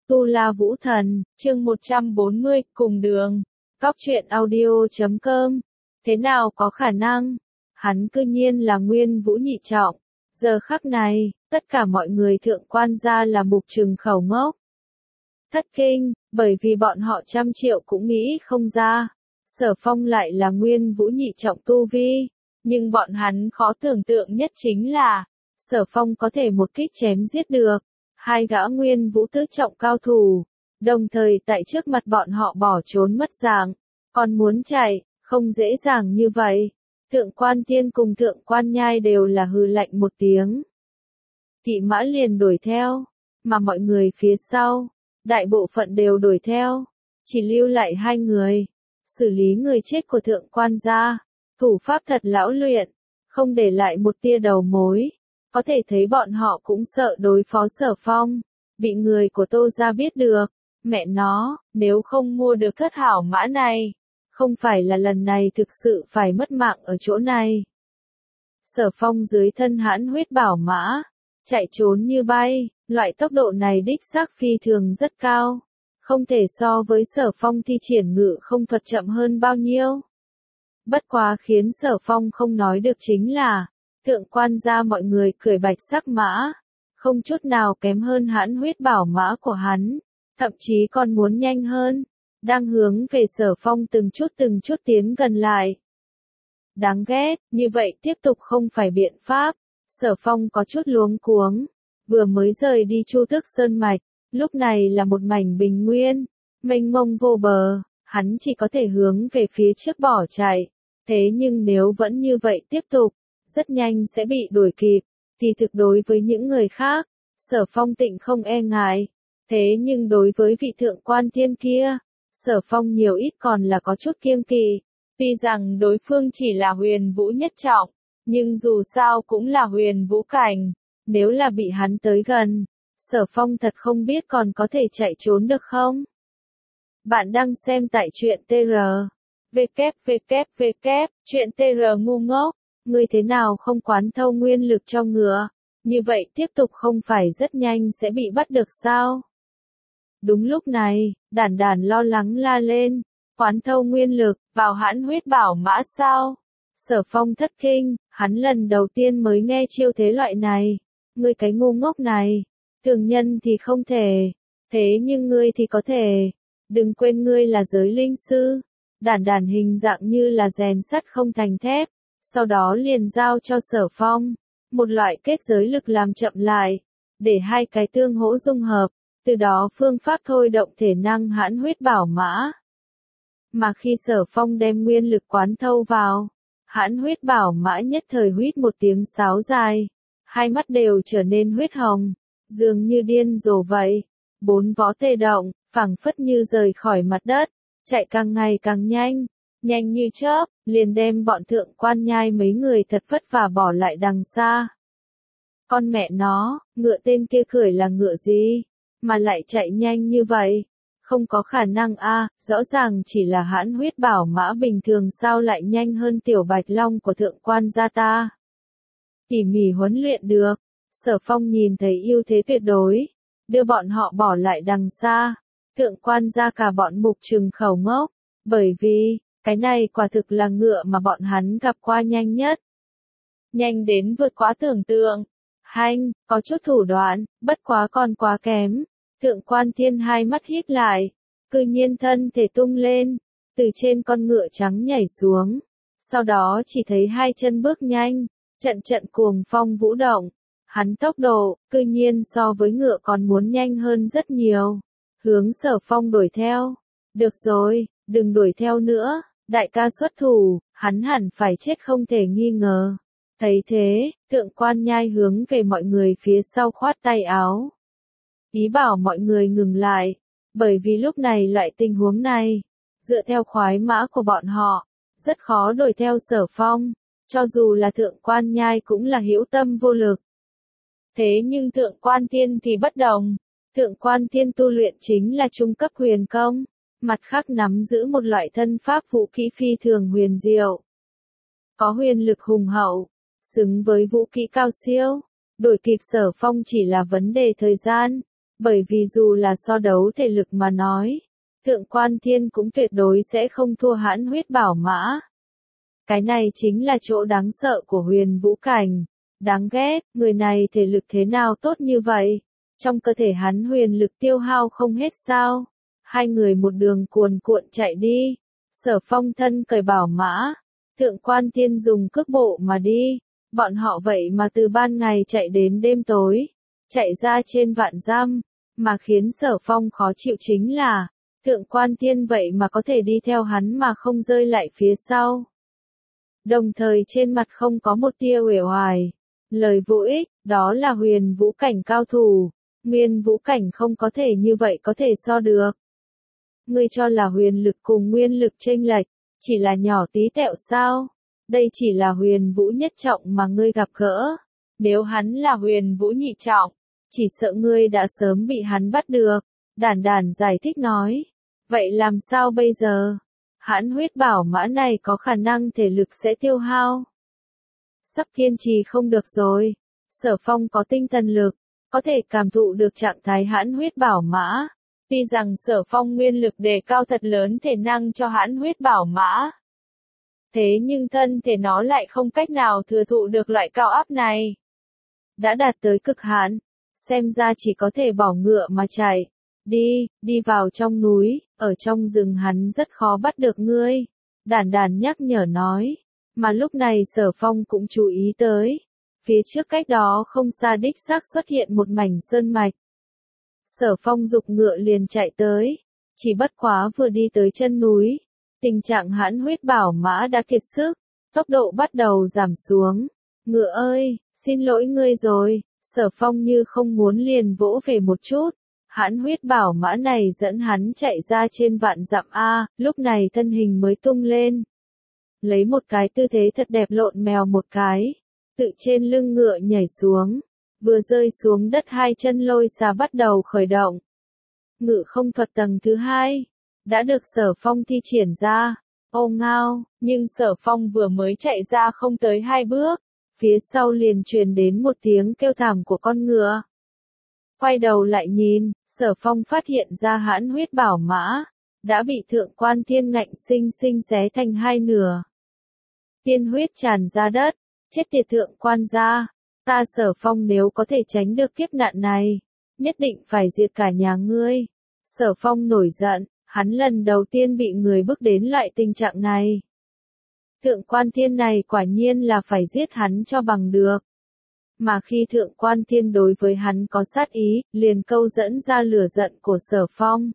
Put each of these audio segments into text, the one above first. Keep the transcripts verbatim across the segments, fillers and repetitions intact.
Tu La Vũ Thần, chương một trăm bốn mươi, cùng đường. Cóc truyện audio chấm com. Thế nào có khả năng? Hắn cư nhiên là Nguyên Vũ nhị trọng. Giờ khắc này, tất cả mọi người thượng quan gia là mục trừng khẩu ngốc. Thất kinh, bởi vì bọn họ trăm triệu cũng nghĩ không ra. Sở Phong lại là Nguyên Vũ nhị trọng tu vi. Nhưng bọn hắn khó tưởng tượng nhất chính là, Sở Phong có thể một kích chém giết được hai gã Nguyên Vũ tứ trọng cao thủ, đồng thời tại trước mặt bọn họ bỏ trốn mất dạng, còn muốn chạy, không dễ dàng như vậy. Thượng quan Tiên cùng Thượng quan Nhai đều là hừ lạnh một tiếng. Kỵ mã liền đuổi theo, mà mọi người phía sau, đại bộ phận đều đuổi theo, chỉ lưu lại hai người, xử lý người chết của Thượng quan gia, thủ pháp thật lão luyện, không để lại một tia đầu mối. Có thể thấy bọn họ cũng sợ đối phó Sở Phong, bị người của Tô gia biết được, mẹ nó, nếu không mua được thất hảo mã này, không phải là lần này thực sự phải mất mạng ở chỗ này. Sở Phong dưới thân hãn huyết bảo mã, chạy trốn như bay, loại tốc độ này đích xác phi thường rất cao, không thể so với Sở Phong thi triển ngự không thuật chậm hơn bao nhiêu. Bất quá khiến Sở Phong không nói được chính là, Thượng quan gia mọi người cười bạch sắc mã, không chút nào kém hơn hãn huyết bảo mã của hắn, thậm chí còn muốn nhanh hơn, đang hướng về Sở Phong từng chút từng chút tiến gần lại. Đáng ghét, như vậy tiếp tục không phải biện pháp. Sở Phong có chút luống cuống, vừa mới rời đi Chu Tước Sơn Mạch, lúc này là một mảnh bình nguyên, mênh mông vô bờ, hắn chỉ có thể hướng về phía trước bỏ chạy, thế nhưng nếu vẫn như vậy tiếp tục, rất nhanh sẽ bị đuổi kịp, thì thực đối với những người khác, Sở Phong tịnh không e ngại, thế nhưng đối với vị Thượng quan Thiên kia, Sở Phong nhiều ít còn là có chút kiêng kỵ, tuy rằng đối phương chỉ là huyền vũ nhất trọng, nhưng dù sao cũng là huyền vũ cảnh, nếu là bị hắn tới gần, Sở Phong thật không biết còn có thể chạy trốn được không? Bạn đang xem tại truyện tê rờ, vê kép vê kép vê kép, truyện tê rờ ngu ngốc. Ngươi thế nào không quán thâu nguyên lực cho ngựa, như vậy tiếp tục không phải rất nhanh sẽ bị bắt được sao? Đúng lúc này, Đản Đản lo lắng la lên, quán thâu nguyên lực, vào hãn huyết bảo mã sao? Sở Phong thất kinh, hắn lần đầu tiên mới nghe chiêu thế loại này, ngươi cái ngu ngốc này, thường nhân thì không thể, thế nhưng ngươi thì có thể, đừng quên ngươi là giới linh sư. Đản Đản hình dạng như là rèn sắt không thành thép. Sau đó liền giao cho Sở Phong, một loại kết giới lực làm chậm lại, để hai cái tương hỗ dung hợp, từ đó phương pháp thôi động thể năng hãn huyết bảo mã. Mà khi Sở Phong đem nguyên lực quán thâu vào, hãn huyết bảo mã nhất thời huýt một tiếng sáo dài, hai mắt đều trở nên huyết hồng, dường như điên rồ vậy, bốn vó tê động, phảng phất như rời khỏi mặt đất, chạy càng ngày càng nhanh. Nhanh như chớp, liền đem bọn Thượng quan Nhai mấy người thật vất vả bỏ lại đằng xa. Con mẹ nó, ngựa tên kia khởi là ngựa gì, mà lại chạy nhanh như vậy? Không có khả năng a, rõ ràng chỉ là hãn huyết bảo mã bình thường sao lại nhanh hơn tiểu bạch long của Thượng quan gia ta. Tỉ mỉ huấn luyện được, Sở Phong nhìn thấy ưu thế tuyệt đối, đưa bọn họ bỏ lại đằng xa. Thượng quan gia cả bọn mục trừng khẩu ngốc, bởi vì cái này quả thực là ngựa mà bọn hắn gặp qua nhanh nhất. Nhanh đến vượt quá tưởng tượng. Hanh, có chút thủ đoạn, bất quá còn quá kém. Thượng quan Thiên hai mắt híp lại, cư nhiên thân thể tung lên, từ trên con ngựa trắng nhảy xuống. Sau đó chỉ thấy hai chân bước nhanh, trận trận cuồng phong vũ động. Hắn tốc độ, cư nhiên so với ngựa còn muốn nhanh hơn rất nhiều. Hướng Sở Phong đuổi theo. Được rồi, đừng đuổi theo nữa. Đại ca xuất thủ, hắn hẳn phải chết không thể nghi ngờ. Thấy thế, Thượng quan Nhai hướng về mọi người phía sau khoát tay áo. Ý bảo mọi người ngừng lại, bởi vì lúc này loại tình huống này, dựa theo khoái mã của bọn họ, rất khó đuổi theo Sở Phong, cho dù là Thượng quan Nhai cũng là hữu tâm vô lực. Thế nhưng Thượng quan Thiên thì bất đồng, Thượng quan Thiên tu luyện chính là trung cấp huyền công. Mặt khác nắm giữ một loại thân pháp vũ kỹ phi thường huyền diệu. Có huyền lực hùng hậu, xứng với vũ kỹ cao siêu, đuổi kịp Sở Phong chỉ là vấn đề thời gian. Bởi vì dù là so đấu thể lực mà nói, Thượng Quan Thiên cũng tuyệt đối sẽ không thua Hãn Huyết Bảo Mã. Cái này chính là chỗ đáng sợ của Huyền Vũ Cảnh. Đáng ghét, người này thể lực thế nào tốt như vậy? Trong cơ thể hắn huyền lực tiêu hao không hết sao? Hai người một đường cuồn cuộn chạy đi. Sở Phong thân cởi bảo mã. Thượng Quan Thiên dùng cước bộ mà đi. Bọn họ vậy mà từ ban ngày chạy đến đêm tối. Chạy ra trên vạn dặm. Mà khiến Sở Phong khó chịu chính là, Thượng Quan Thiên vậy mà có thể đi theo hắn mà không rơi lại phía sau. Đồng thời trên mặt không có một tia uể oải. Lời vô ích, đó là huyền vũ cảnh cao thủ. Nguyên vũ cảnh không có thể như vậy có thể so được. Ngươi cho là huyền lực cùng nguyên lực chênh lệch, chỉ là nhỏ tí tẹo sao? Đây chỉ là huyền vũ nhất trọng mà ngươi gặp gỡ. Nếu hắn là huyền vũ nhị trọng, chỉ sợ ngươi đã sớm bị hắn bắt được. Đản Đản giải thích nói. Vậy làm sao bây giờ? Hãn Huyết Bảo Mã này có khả năng thể lực sẽ tiêu hao. Sắp kiên trì không được rồi. Sở Phong có tinh thần lực, có thể cảm thụ được trạng thái Hãn Huyết Bảo Mã. Tuy rằng Sở Phong nguyên lực đề cao thật lớn thể năng cho Hãn Huyết Bảo Mã. Thế nhưng thân thể nó lại không cách nào thừa thụ được loại cao áp này. Đã đạt tới cực hạn, xem ra chỉ có thể bỏ ngựa mà chạy. Đi, đi vào trong núi, ở trong rừng hắn rất khó bắt được ngươi. Đản Đản nhắc nhở nói. Mà lúc này Sở Phong cũng chú ý tới. Phía trước cách đó không xa đích xác xuất hiện một mảnh sơn mạch. Sở Phong giục ngựa liền chạy tới. Chỉ bất quá vừa đi tới chân núi. Tình trạng Hãn Huyết Bảo Mã đã kiệt sức. Tốc độ bắt đầu giảm xuống. Ngựa ơi, xin lỗi ngươi rồi. Sở Phong như không muốn liền vỗ về một chút. Hãn Huyết Bảo Mã này dẫn hắn chạy ra trên vạn dặm A, lúc này thân hình mới tung lên. Lấy một cái tư thế thật đẹp lộn mèo một cái. Tự trên lưng ngựa nhảy xuống. Vừa rơi xuống đất hai chân lôi xà bắt đầu khởi động. Ngự không thuật tầng thứ hai. Đã được Sở Phong thi triển ra. Ô ngao, nhưng Sở Phong vừa mới chạy ra không tới hai bước. Phía sau liền truyền đến một tiếng kêu thảm của con ngựa. Quay đầu lại nhìn, Sở Phong phát hiện ra Hãn Huyết Bảo Mã. Đã bị Thượng Quan Thiên ngạnh sinh sinh xé thành hai nửa. Tiên huyết tràn ra đất. Chết tiệt Thượng Quan gia. Ta Sở Phong nếu có thể tránh được kiếp nạn này. Nhất định phải diệt cả nhà ngươi. Sở Phong nổi giận. Hắn lần đầu tiên bị người bức đến loại tình trạng này. Thượng Quan Thiên này quả nhiên là phải giết hắn cho bằng được. Mà khi Thượng Quan Thiên đối với hắn có sát ý, liền câu dẫn ra lửa giận của Sở Phong.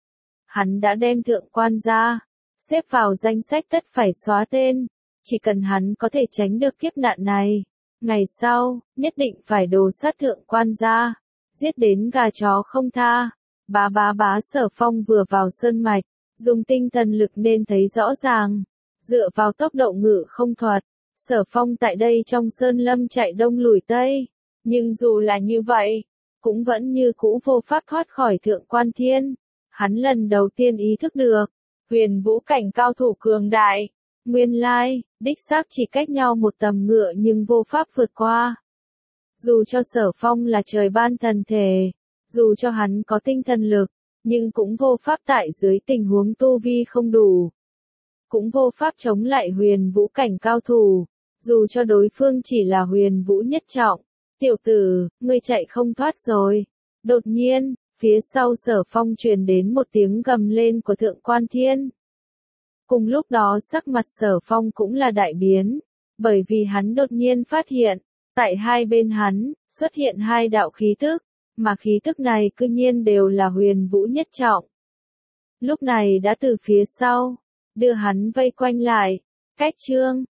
Hắn đã đem Thượng Quan ra, xếp vào danh sách tất phải xóa tên. Chỉ cần hắn có thể tránh được kiếp nạn này. Ngày sau, nhất định phải đồ sát Thượng Quan ra. Giết đến gà chó không tha. Bá bá bá Sở Phong vừa vào sơn mạch, dùng tinh thần lực nên thấy rõ ràng. Dựa vào tốc độ ngự không thuật, Sở Phong tại đây trong sơn lâm chạy đông lùi tây. Nhưng dù là như vậy, cũng vẫn như cũ vô pháp thoát khỏi Thượng Quan Thiên. Hắn lần đầu tiên ý thức được, huyền vũ cảnh cao thủ cường đại. Nguyên lai, đích xác chỉ cách nhau một tầm ngựa nhưng vô pháp vượt qua. Dù cho Sở Phong là trời ban thần thể, dù cho hắn có tinh thần lực, nhưng cũng vô pháp tại dưới tình huống tu vi không đủ. Cũng vô pháp chống lại huyền vũ cảnh cao thủ, dù cho đối phương chỉ là huyền vũ nhất trọng. Tiểu tử, ngươi chạy không thoát rồi. Đột nhiên, phía sau Sở Phong truyền đến một tiếng gầm lên của Thượng Quan Thiên. Cùng lúc đó sắc mặt Sở Phong cũng là đại biến, bởi vì hắn đột nhiên phát hiện, tại hai bên hắn, xuất hiện hai đạo khí tức, mà khí tức này cư nhiên đều là huyền vũ nhất trọng. Lúc này đã từ phía sau, đưa hắn vây quanh lại, cách chương,